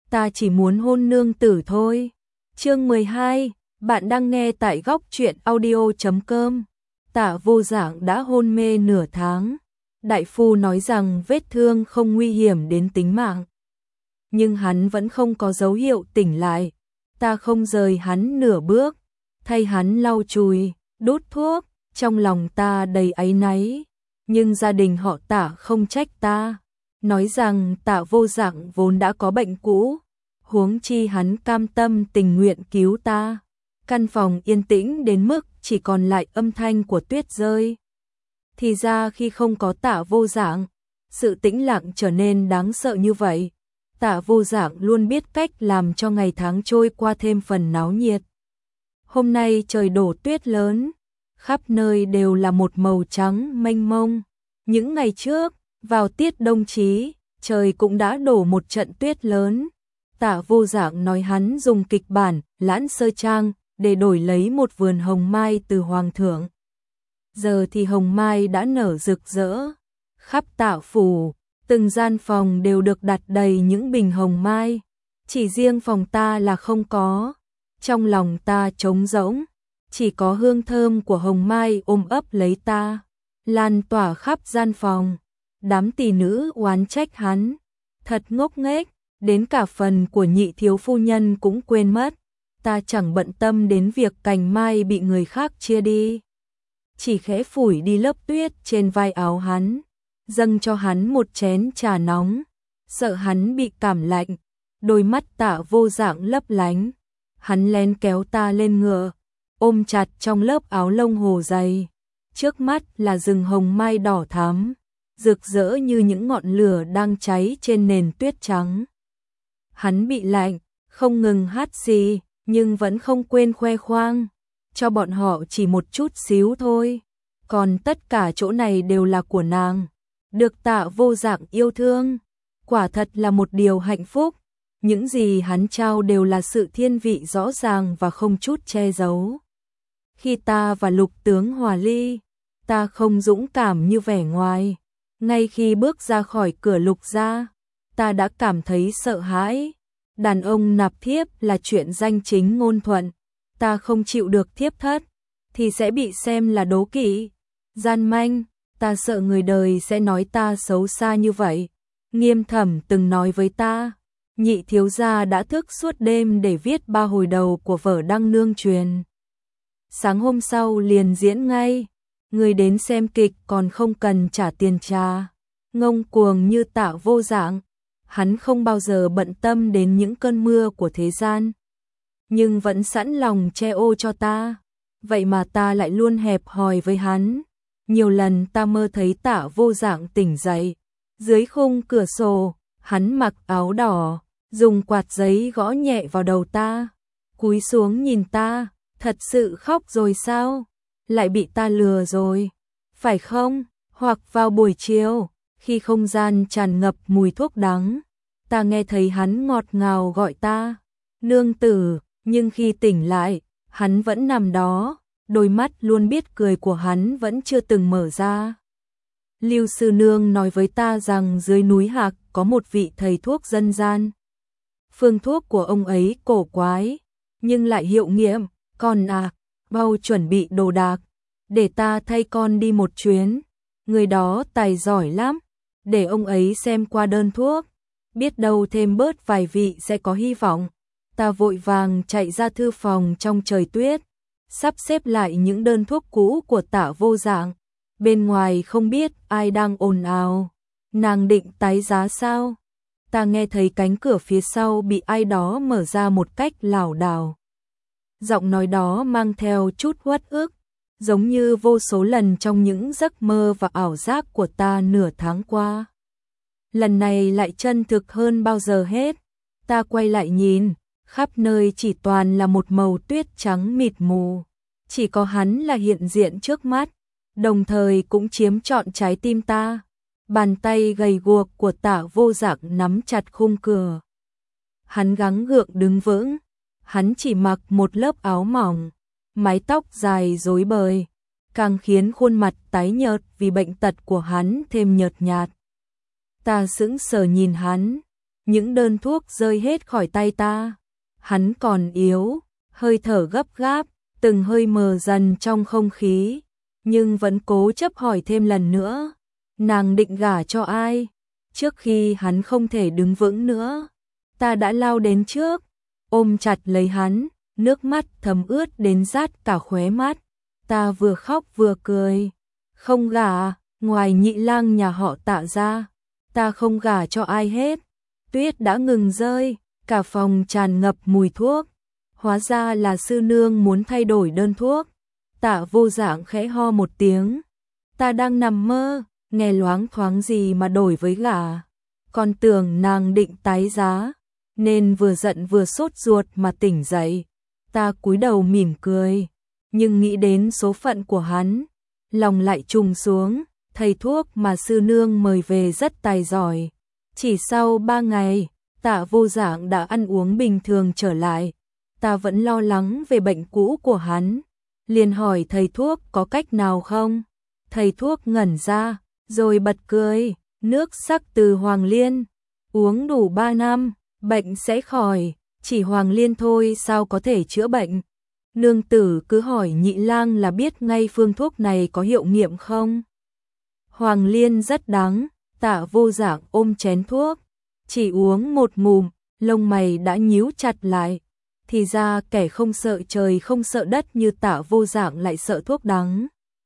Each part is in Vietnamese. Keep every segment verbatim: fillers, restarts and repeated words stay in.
ta chỉ muốn hôn nương tử thôi. Chương mười hai, bạn đang nghe tại góc truyện audio chấm com. Tạ Vô Dạng đã hôn mê nửa tháng. Đại phu nói rằng vết thương không nguy hiểm đến tính mạng. Nhưng hắn vẫn không có dấu hiệu tỉnh lại. Ta không rời hắn nửa bước, thay hắn lau chùi, đút thuốc, trong lòng ta đầy áy náy. Nhưng gia đình họ Tạ không trách ta, nói rằng Tạ Vô Dạng vốn đã có bệnh cũ, huống chi hắn cam tâm tình nguyện cứu ta. Căn phòng yên tĩnh đến mức chỉ còn lại âm thanh của tuyết rơi. Thì ra khi không có Tạ Vô Dạng, sự tĩnh lặng trở nên đáng sợ như vậy. Tạ Vô Dạng luôn biết cách làm cho ngày tháng trôi qua thêm phần náo nhiệt. Hôm nay trời đổ tuyết lớn, khắp nơi đều là một màu trắng mênh mông. Những ngày trước, vào tiết đông chí, trời cũng đã đổ một trận tuyết lớn. Tạ Vô Dạng nói hắn dùng kịch bản Lãn Sơ Trang để đổi lấy một vườn hồng mai từ hoàng thượng. Giờ thì hồng mai đã nở rực rỡ, khắp Tạ phủ, từng gian phòng đều được đặt đầy những bình hồng mai, chỉ riêng phòng ta là không có. Trong lòng ta trống rỗng, chỉ có hương thơm của hồng mai ôm ấp lấy ta, lan tỏa khắp gian phòng. Đám tỷ nữ oán trách hắn, thật ngốc nghếch, đến cả phần của nhị thiếu phu nhân cũng quên mất. Ta chẳng bận tâm đến việc cành mai bị người khác chia đi, chỉ khẽ phủi đi lớp tuyết trên vai áo hắn, dâng cho hắn một chén trà nóng, sợ hắn bị cảm lạnh. Đôi mắt Tạ Vô Dạng lấp lánh, hắn lén kéo ta lên ngựa, ôm chặt trong lớp áo lông hồ dày. Trước mắt là rừng hồng mai đỏ thắm, rực rỡ như những ngọn lửa đang cháy trên nền tuyết trắng. Hắn bị lạnh, không ngừng hắt xì, nhưng vẫn không quên khoe khoang, cho bọn họ chỉ một chút xíu thôi, còn tất cả chỗ này đều là của nàng, được Tạ Vô Dạng yêu thương. Quả thật là một điều hạnh phúc, những gì hắn trao đều là sự thiên vị rõ ràng và không chút che giấu. Khi ta và Lục tướng hòa ly, ta không dũng cảm như vẻ ngoài. Ngay khi bước ra khỏi cửa Lục gia, ta đã cảm thấy sợ hãi. Đàn ông nạp thiếp là chuyện danh chính ngôn thuận, ta không chịu được thiếp thất thì sẽ bị xem là đố kỵ, gian manh. Ta sợ người đời sẽ nói ta xấu xa như vậy. Nghiêm Thẩm từng nói với ta, nhị thiếu gia đã thức suốt đêm để viết ba hồi đầu của vở Đăng Nương truyền. Sáng hôm sau liền diễn ngay, người đến xem kịch còn không cần trả tiền trà. Ngông cuồng như Tạ Vô Dạng, hắn không bao giờ bận tâm đến những cơn mưa của thế gian, nhưng vẫn sẵn lòng che ô cho ta. Vậy mà ta lại luôn hẹp hòi với hắn. Nhiều lần ta mơ thấy Tạ Vô Dạng tỉnh dậy, dưới khung cửa sổ, hắn mặc áo đỏ, dùng quạt giấy gõ nhẹ vào đầu ta, cúi xuống nhìn ta, thật sự khóc rồi sao? Lại bị ta lừa rồi, phải không? Hoặc vào buổi chiều, khi không gian tràn ngập mùi thuốc đắng, ta nghe thấy hắn ngọt ngào gọi ta, nương tử, nhưng khi tỉnh lại, hắn vẫn nằm đó, đôi mắt luôn biết cười của hắn vẫn chưa từng mở ra. Lưu sư nương nói với ta rằng dưới núi Hạc có một vị thầy thuốc dân gian. Phương thuốc của ông ấy cổ quái, nhưng lại hiệu nghiệm. Con à, mau chuẩn bị đồ đạc, để ta thay con đi một chuyến. Người đó tài giỏi lắm, để ông ấy xem qua đơn thuốc, biết đâu thêm bớt vài vị sẽ có hy vọng. Ta vội vàng chạy ra thư phòng trong trời tuyết, sắp xếp lại những đơn thuốc cũ của Tạ Vô Dạng. Bên ngoài không biết ai đang ồn ào, nàng định tái giá sao? Ta nghe thấy cánh cửa phía sau bị ai đó mở ra một cách lảo đảo. Giọng nói đó mang theo chút uất ức, giống như vô số lần trong những giấc mơ và ảo giác của ta nửa tháng qua. Lần này lại chân thực hơn bao giờ hết. Ta quay lại nhìn, khắp nơi chỉ toàn là một màu tuyết trắng mịt mù. Chỉ có hắn là hiện diện trước mắt, đồng thời cũng chiếm trọn trái tim ta. Bàn tay gầy guộc của Tạ Vô Dạng nắm chặt khung cửa. Hắn gắng gượng đứng vững. Hắn chỉ mặc một lớp áo mỏng, mái tóc dài rối bời, càng khiến khuôn mặt tái nhợt vì bệnh tật của hắn thêm nhợt nhạt. Ta sững sờ nhìn hắn, những đơn thuốc rơi hết khỏi tay ta. Hắn còn yếu, hơi thở gấp gáp, từng hơi mờ dần trong không khí, nhưng vẫn cố chấp hỏi thêm lần nữa, nàng định gả cho ai? Trước khi hắn không thể đứng vững nữa, ta đã lao đến trước, ôm chặt lấy hắn, nước mắt thấm ướt đến rát cả khóe mắt. Ta vừa khóc vừa cười, không gả, ngoài Nhị Lang nhà họ Tạ ra, ta không gả cho ai hết. Tuyết đã ngừng rơi, cả phòng tràn ngập mùi thuốc. Hóa ra là sư nương muốn thay đổi đơn thuốc. Tạ Vô Dạng khẽ ho một tiếng. Ta đang nằm mơ, nghe loáng thoáng gì mà đổi với gả. Còn tưởng nàng định tái giá, nên vừa giận vừa sốt ruột mà tỉnh dậy. Ta cúi đầu mỉm cười, nhưng nghĩ đến số phận của hắn, lòng lại trùng xuống. Thầy thuốc mà sư nương mời về rất tài giỏi. Chỉ sau ba ngày, Tạ Vô Dạng đã ăn uống bình thường trở lại. Ta vẫn lo lắng về bệnh cũ của hắn, liền hỏi thầy thuốc có cách nào không. Thầy thuốc ngẩn ra, rồi bật cười, nước sắc từ Hoàng Liên, uống đủ ba năm, bệnh sẽ khỏi, chỉ Hoàng Liên thôi sao có thể chữa bệnh. Nương tử cứ hỏi Nhị Lang là biết ngay phương thuốc này có hiệu nghiệm không. Hoàng Liên rất đắng. Tạ Vô Dạng ôm chén thuốc, chỉ uống một ngụm, lông mày đã nhíu chặt lại. Thì ra kẻ không sợ trời không sợ đất như Tạ Vô Dạng lại sợ thuốc đắng.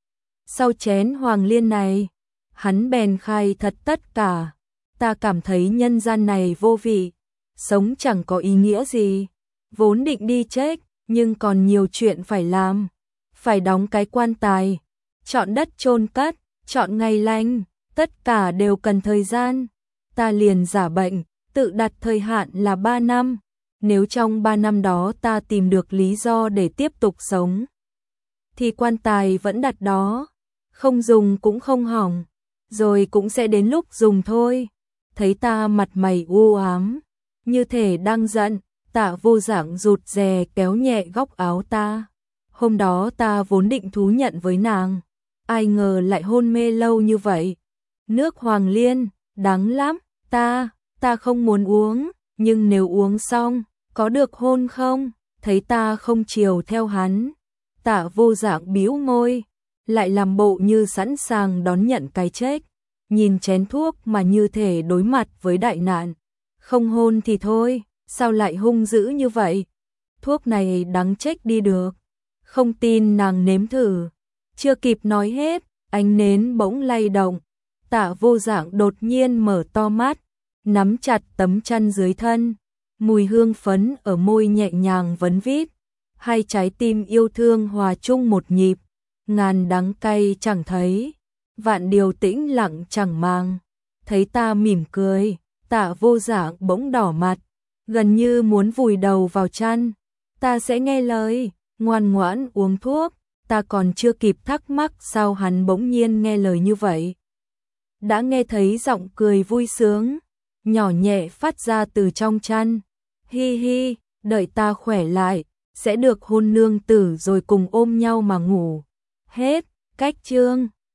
Sau chén Hoàng Liên này, hắn bèn khai thật tất cả. Ta cảm thấy nhân gian này vô vị, sống chẳng có ý nghĩa gì. Vốn định đi chết, nhưng còn nhiều chuyện phải làm. Phải đóng cái quan tài, chọn đất chôn cất, chọn ngày lành. Tất cả đều cần thời gian. Ta liền giả bệnh, tự đặt thời hạn là ba năm. Nếu trong ba năm đó ta tìm được lý do để tiếp tục sống, thì quan tài vẫn đặt đó, không dùng cũng không hỏng, rồi cũng sẽ đến lúc dùng thôi. Thấy ta mặt mày u ám, như thể đang giận, Tạ Vô Dạng rụt rè kéo nhẹ góc áo ta. Hôm đó ta vốn định thú nhận với nàng, ai ngờ lại hôn mê lâu như vậy. Nước Hoàng Liên, đắng lắm, ta, ta không muốn uống, nhưng nếu uống xong, có được hôn không? Thấy ta không chiều theo hắn, Tạ Vô Dạng bĩu môi, lại làm bộ như sẵn sàng đón nhận cái chết, nhìn chén thuốc mà như thể đối mặt với đại nạn. Không hôn thì thôi, sao lại hung dữ như vậy? Thuốc này đắng chết đi được, không tin nàng nếm thử. Chưa kịp nói hết, ánh nến bỗng lay động. Tạ Vô Dạng đột nhiên mở to mắt, nắm chặt tấm chăn dưới thân, mùi hương phấn ở môi nhẹ nhàng vấn vít, hai trái tim yêu thương hòa chung một nhịp, ngàn đắng cay chẳng thấy, vạn điều tĩnh lặng chẳng mang. Thấy ta mỉm cười, Tạ Vô Dạng bỗng đỏ mặt, gần như muốn vùi đầu vào chăn. Ta sẽ nghe lời, ngoan ngoãn uống thuốc. Ta còn chưa kịp thắc mắc sao hắn bỗng nhiên nghe lời như vậy, đã nghe thấy giọng cười vui sướng, nhỏ nhẹ phát ra từ trong chăn. Hi hi, đợi ta khỏe lại, sẽ được hôn nương tử rồi cùng ôm nhau mà ngủ. Hết, cách chương.